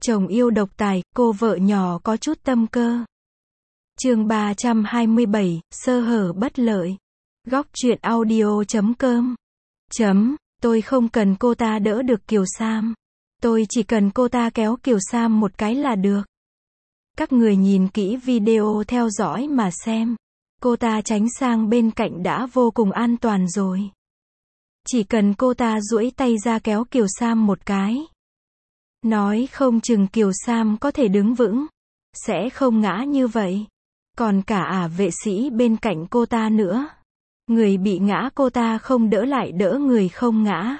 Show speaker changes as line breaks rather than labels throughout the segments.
Chồng yêu độc tài, cô vợ nhỏ có chút tâm cơ. Chương 327, sơ hở bất lợi. Góc truyện audio.com. Tôi không cần cô ta đỡ được Kiều Sam. Tôi chỉ cần cô ta kéo Kiều Sam một cái là được. Các người nhìn kỹ video theo dõi mà xem. Cô ta tránh sang bên cạnh đã vô cùng an toàn rồi. Chỉ cần cô ta duỗi tay ra kéo Kiều Sam một cái. Nói không chừng Kiều Sam có thể đứng vững. Sẽ không ngã như vậy. Còn cả vệ sĩ bên cạnh cô ta nữa. Người bị ngã cô ta không đỡ lại đỡ người không ngã.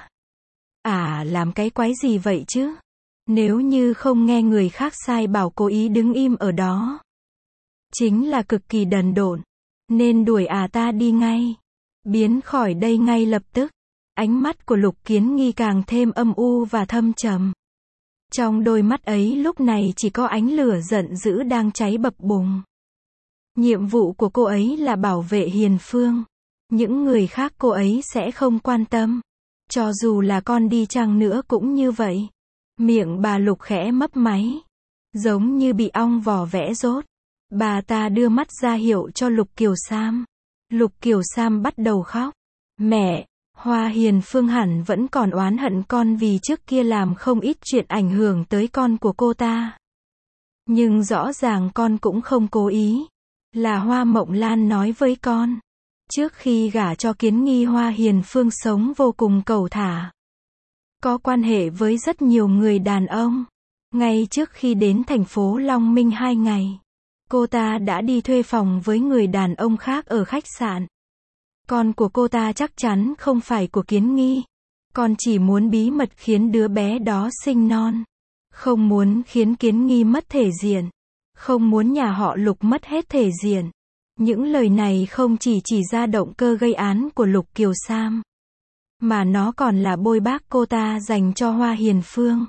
Làm cái quái gì vậy chứ? Nếu như không nghe người khác sai bảo cố ý đứng im ở đó. Chính là cực kỳ đần độn. Nên đuổi ta đi ngay. Biến khỏi đây ngay lập tức. Ánh mắt của Lục Kiến Nghi càng thêm âm u và thâm trầm. Trong đôi mắt ấy lúc này chỉ có ánh lửa giận dữ đang cháy bập bùng. Nhiệm vụ của cô ấy là bảo vệ Hiền Phương. Những người khác cô ấy sẽ không quan tâm. Cho dù là con đi chăng nữa cũng như vậy. Miệng bà Lục khẽ mấp máy. Giống như bị ong vò vẽ rốt. Bà ta đưa mắt ra hiệu cho Lục Kiều Sam. Lục Kiều Sam bắt đầu khóc. Mẹ, Hoa Hiền Phương hẳn vẫn còn oán hận con vì trước kia làm không ít chuyện ảnh hưởng tới con của cô ta. Nhưng rõ ràng con cũng không cố ý. Là Hoa Mộng Lan nói với con. Trước khi gả cho Kiến Nghi Hoa Hiền Phương sống vô cùng cẩu thả. Có quan hệ với rất nhiều người đàn ông. Ngay trước khi đến thành phố Long Minh 2 ngày. Cô ta đã đi thuê phòng với người đàn ông khác ở khách sạn. Con của cô ta chắc chắn không phải của Kiến Nghi. Con chỉ muốn bí mật khiến đứa bé đó sinh non. Không muốn khiến Kiến Nghi mất thể diện. Không muốn nhà họ Lục mất hết thể diện. Những lời này không chỉ ra động cơ gây án của Lục Kiều Sam. Mà nó còn là bôi bác cô ta dành cho Hoa Hiền Phương.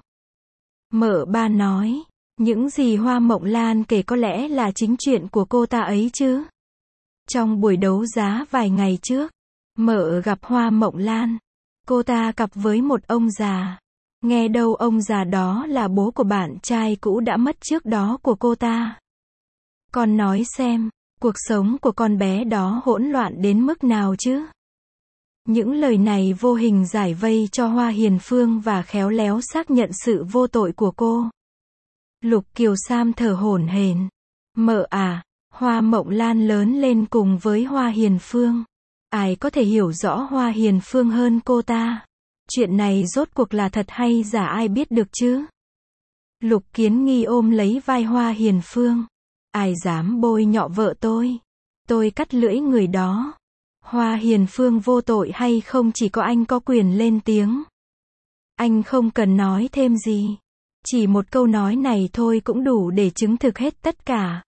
Mợ ba nói. Những gì Hoa Mộng Lan kể có lẽ là chính chuyện của cô ta ấy chứ. Trong buổi đấu giá vài ngày trước, mợ gặp Hoa Mộng Lan. Cô ta cặp với một ông già. Nghe đâu ông già đó là bố của bạn trai cũ đã mất trước đó của cô ta. Con nói xem, cuộc sống của con bé đó hỗn loạn đến mức nào chứ? Những lời này vô hình giải vây cho Hoa Hiền Phương và khéo léo xác nhận sự vô tội của cô. Lục Kiều Sam thở hổn hển. Mợ Hoa Mộng Lan lớn lên cùng với Hoa Hiền Phương. Ai có thể hiểu rõ Hoa Hiền Phương hơn cô ta? Chuyện này rốt cuộc là thật hay giả ai biết được chứ? Lục Kiến Nghi ôm lấy vai Hoa Hiền Phương. Ai dám bôi nhọ vợ tôi? Tôi cắt lưỡi người đó. Hoa Hiền Phương vô tội hay không chỉ có anh có quyền lên tiếng. Anh không cần nói thêm gì. Chỉ một câu nói này thôi cũng đủ để chứng thực hết tất cả.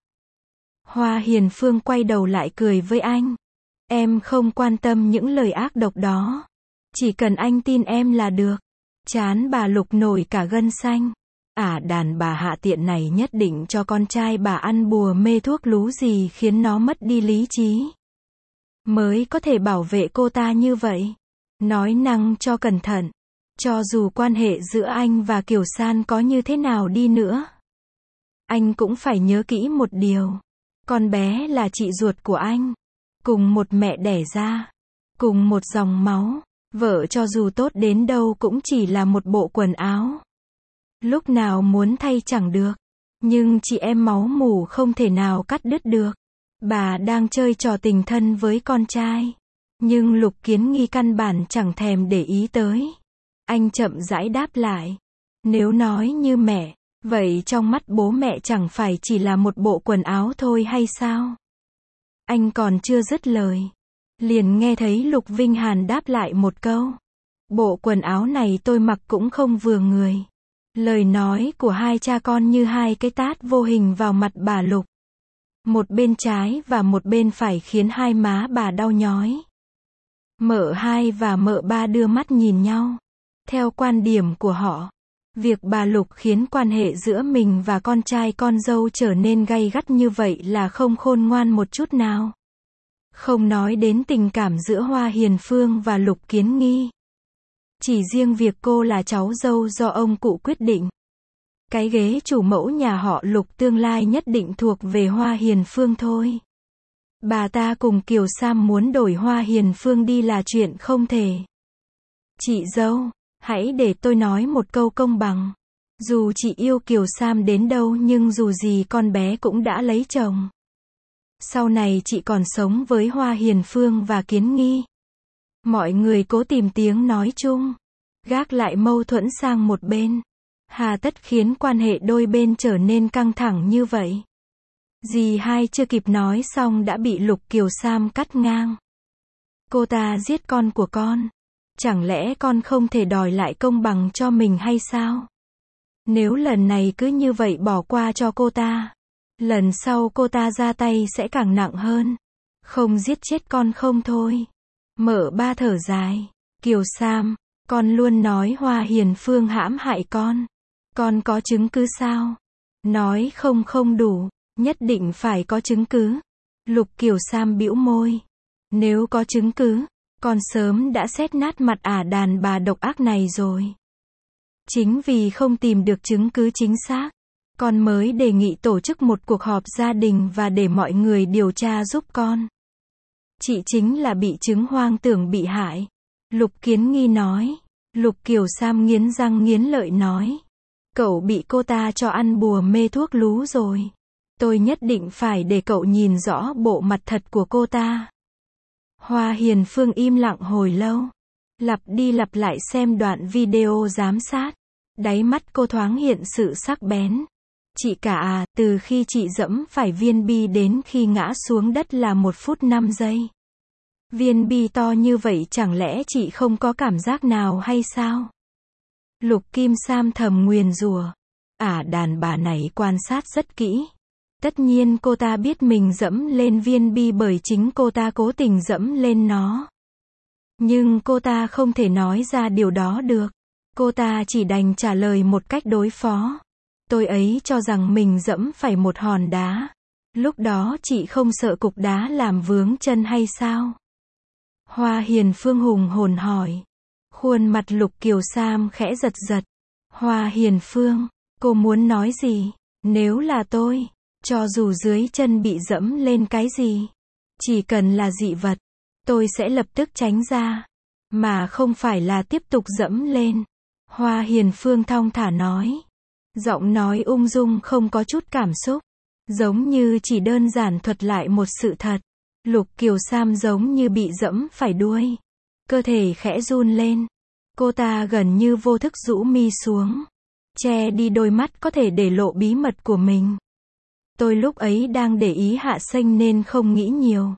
Hoa Hiền Phương quay đầu lại cười với anh. Em không quan tâm những lời ác độc đó. Chỉ cần anh tin em là được. Trán bà Lục nổi cả gân xanh. Đàn bà hạ tiện này nhất định cho con trai bà ăn bùa mê thuốc lú gì khiến nó mất đi lý trí. Mới có thể bảo vệ cô ta như vậy. Nói năng cho cẩn thận. Cho dù quan hệ giữa anh và Kiều San có như thế nào đi nữa. Anh cũng phải nhớ kỹ một điều. Con bé là chị ruột của anh. Cùng một mẹ đẻ ra. Cùng một dòng máu. Vợ cho dù tốt đến đâu cũng chỉ là một bộ quần áo. Lúc nào muốn thay chẳng được. Nhưng chị em máu mủ không thể nào cắt đứt được. Bà đang chơi trò tình thân với con trai. Nhưng Lục Kiến Nghi căn bản chẳng thèm để ý tới. Anh chậm rãi đáp lại. Nếu nói như mẹ, vậy trong mắt bố mẹ chẳng phải chỉ là một bộ quần áo thôi hay sao? Anh còn chưa dứt lời. Liền nghe thấy Lục Vinh Hàn đáp lại một câu. Bộ quần áo này tôi mặc cũng không vừa người. Lời nói của hai cha con như hai cái tát vô hình vào mặt bà Lục. Một bên trái và một bên phải khiến hai má bà đau nhói. Mợ hai và mợ ba đưa mắt nhìn nhau. Theo quan điểm của họ, việc bà Lục khiến quan hệ giữa mình và con trai con dâu trở nên gay gắt như vậy là không khôn ngoan một chút nào. Không nói đến tình cảm giữa Hoa Hiền Phương và Lục Kiến Nghi. Chỉ riêng việc cô là cháu dâu do ông cụ quyết định. Cái ghế chủ mẫu nhà họ Lục tương lai nhất định thuộc về Hoa Hiền Phương thôi. Bà ta cùng Kiều Sam muốn đổi Hoa Hiền Phương đi là chuyện không thể. Chị dâu, hãy để tôi nói một câu công bằng. Dù chị yêu Kiều Sam đến đâu nhưng dù gì con bé cũng đã lấy chồng. Sau này chị còn sống với Hoa Hiền Phương và Kiến Nghi. Mọi người cố tìm tiếng nói chung, gác lại mâu thuẫn sang một bên. Hà tất khiến quan hệ đôi bên trở nên căng thẳng như vậy. Dì hai chưa kịp nói xong đã bị Lục Kiều Sam cắt ngang. Cô ta giết con của con. Chẳng lẽ con không thể đòi lại công bằng cho mình hay sao? Nếu lần này cứ như vậy bỏ qua cho cô ta, lần sau cô ta ra tay sẽ càng nặng hơn. Không giết chết con không thôi. Mở ba thở dài. Kiều Sam, con luôn nói Hoa Hiền Phương hãm hại con. Con có chứng cứ sao? Nói không không đủ, nhất định phải có chứng cứ. Lục Kiều Sam bĩu môi. Nếu có chứng cứ, con sớm đã xét nát mặt đàn bà độc ác này rồi. Chính vì không tìm được chứng cứ chính xác, con mới đề nghị tổ chức một cuộc họp gia đình và để mọi người điều tra giúp con. Chị chính là bị chứng hoang tưởng bị hại. Lục Kiến Nghi nói. Lục Kiều Sam nghiến răng nghiến lợi nói. Cậu bị cô ta cho ăn bùa mê thuốc lú rồi. Tôi nhất định phải để cậu nhìn rõ bộ mặt thật của cô ta. Hoa Hiền Phương im lặng hồi lâu. Lặp đi lặp lại xem đoạn video giám sát. Đáy mắt cô thoáng hiện sự sắc bén. Chị cả từ khi chị dẫm phải viên bi đến khi ngã xuống đất là 1 phút 5 giây. Viên bi to như vậy chẳng lẽ chị không có cảm giác nào hay sao? Lục Kim Sam thầm nguyền rủa. Đàn bà này quan sát rất kỹ. Tất nhiên cô ta biết mình dẫm lên viên bi bởi chính cô ta cố tình dẫm lên nó. Nhưng cô ta không thể nói ra điều đó được. Cô ta chỉ đành trả lời một cách đối phó. Tôi ấy cho rằng mình dẫm phải một hòn đá. Lúc đó chị không sợ cục đá làm vướng chân hay sao? Hoa Hiền Phương hùng hồn hỏi. Khuôn mặt Lục Kiều Sam khẽ giật giật. Hoa Hiền Phương, cô muốn nói gì? Nếu là tôi, cho dù dưới chân bị dẫm lên cái gì, chỉ cần là dị vật, tôi sẽ lập tức tránh ra, mà không phải là tiếp tục dẫm lên. Hoa Hiền Phương thong thả nói. Giọng nói ung dung không có chút cảm xúc, giống như chỉ đơn giản thuật lại một sự thật. Lục Kiều Sam giống như bị dẫm phải đuôi. Cơ thể khẽ run lên. Cô ta gần như vô thức rũ mi xuống, che đi đôi mắt có thể để lộ bí mật của mình. Tôi lúc ấy đang để ý Hạ Xanh nên không nghĩ nhiều.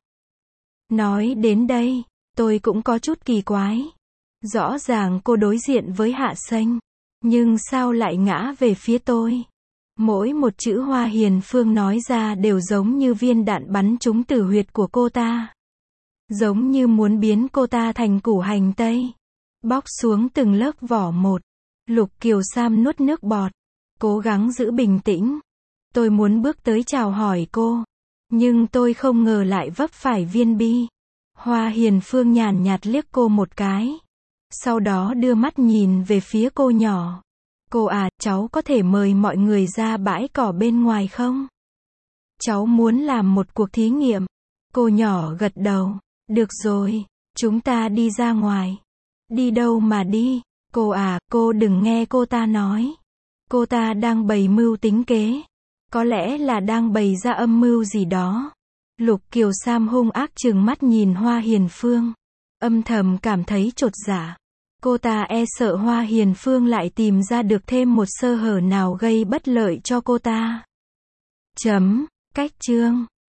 Nói đến đây, tôi cũng có chút kỳ quái. Rõ ràng cô đối diện với Hạ Xanh, nhưng sao lại ngã về phía tôi? Mỗi một chữ Hoa Hiền Phương nói ra đều giống như viên đạn bắn trúng tử huyệt của cô ta. Giống như muốn biến cô ta thành củ hành tây. Bóc xuống từng lớp vỏ một. Lục Kiều Sam nuốt nước bọt. Cố gắng giữ bình tĩnh. Tôi muốn bước tới chào hỏi cô. Nhưng tôi không ngờ lại vấp phải viên bi. Hoa Hiền Phương nhàn nhạt liếc cô một cái. Sau đó đưa mắt nhìn về phía cô nhỏ. Cô cháu có thể mời mọi người ra bãi cỏ bên ngoài không? Cháu muốn làm một cuộc thí nghiệm. Cô nhỏ gật đầu. Được rồi, chúng ta đi ra ngoài. Đi đâu mà đi? Cô đừng nghe cô ta nói. Cô ta đang bày mưu tính kế. Có lẽ là đang bày ra âm mưu gì đó. Lục Kiều Sam hung ác trừng mắt nhìn Hoa Hiền Phương. Âm thầm cảm thấy chột dạ. Cô ta e sợ Hoa Hiền Phương lại tìm ra được thêm một sơ hở nào gây bất lợi cho cô ta. Cách chương